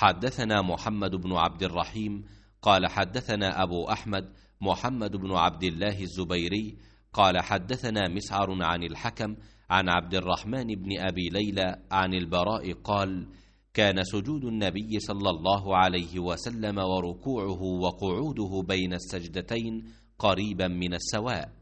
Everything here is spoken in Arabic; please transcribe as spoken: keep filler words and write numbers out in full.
حدثنا محمد بن عبد الرحيم قال حدثنا أبو أحمد محمد بن عبد الله الزبيري قال حدثنا مسعر عن الحكم عن عبد الرحمن بن أبي ليلى عن البراء قال: كان سجود النبي صلى الله عليه وسلم وركوعه وقعوده بين السجدتين قريبا من السواء،